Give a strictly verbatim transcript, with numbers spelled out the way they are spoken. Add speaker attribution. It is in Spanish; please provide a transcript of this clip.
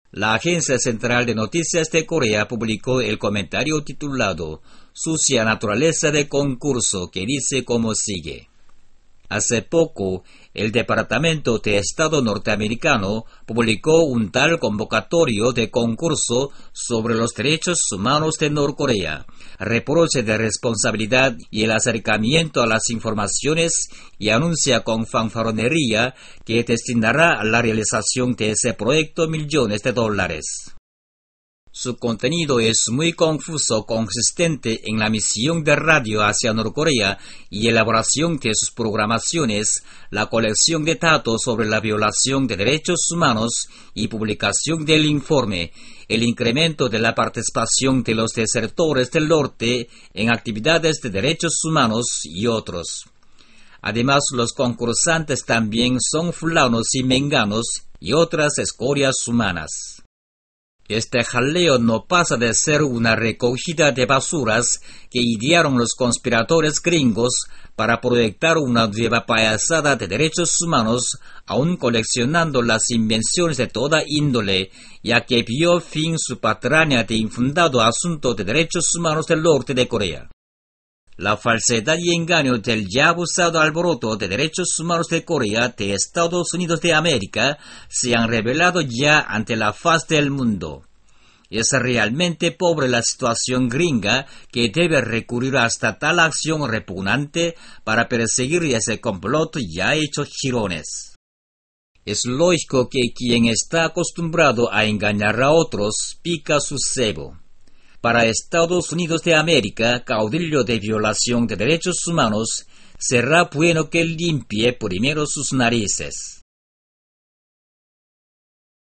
Speaker 1: La Agencia Central de Noticias de Corea publicó el comentario titulado Sucia naturaleza de concurso, que dice como sigue. Hace poco, el Departamento de Estado norteamericano publicó un tal convocatorio de concurso sobre los derechos humanos de Norcorea, reproche de responsabilidad y el acercamiento a las informaciones, y anuncia con fanfaronería que destinará a la realización de ese proyecto millones de dólares. Su contenido es muy confuso, consistente en la misión de radio hacia Norcorea y elaboración de sus programaciones, la colección de datos sobre la violación de derechos humanos y publicación del informe, el incremento de la participación de los desertores del norte en actividades de derechos humanos y otros. Además, los concursantes también son fulanos y menganos y otras escorias humanas. Este jaleo no pasa de ser una recogida de basuras que idearon los conspiradores gringos para proyectar una nueva payasada de derechos humanos, aún coleccionando las invenciones de toda índole, ya que vio fin su patraña de infundado asunto de derechos humanos del norte de Corea. La falsedad y engaño del ya abusado alboroto de derechos humanos de Corea de Estados Unidos de América se han revelado ya ante la faz del mundo. Es realmente pobre la situación gringa que debe recurrir hasta tal acción repugnante para perseguir ese complot ya hecho jirones. Es lógico que quien está acostumbrado a engañar a otros pica su cebo. Para Estados Unidos de América, caudillo de violación de derechos humanos, será bueno que limpie primero sus narices.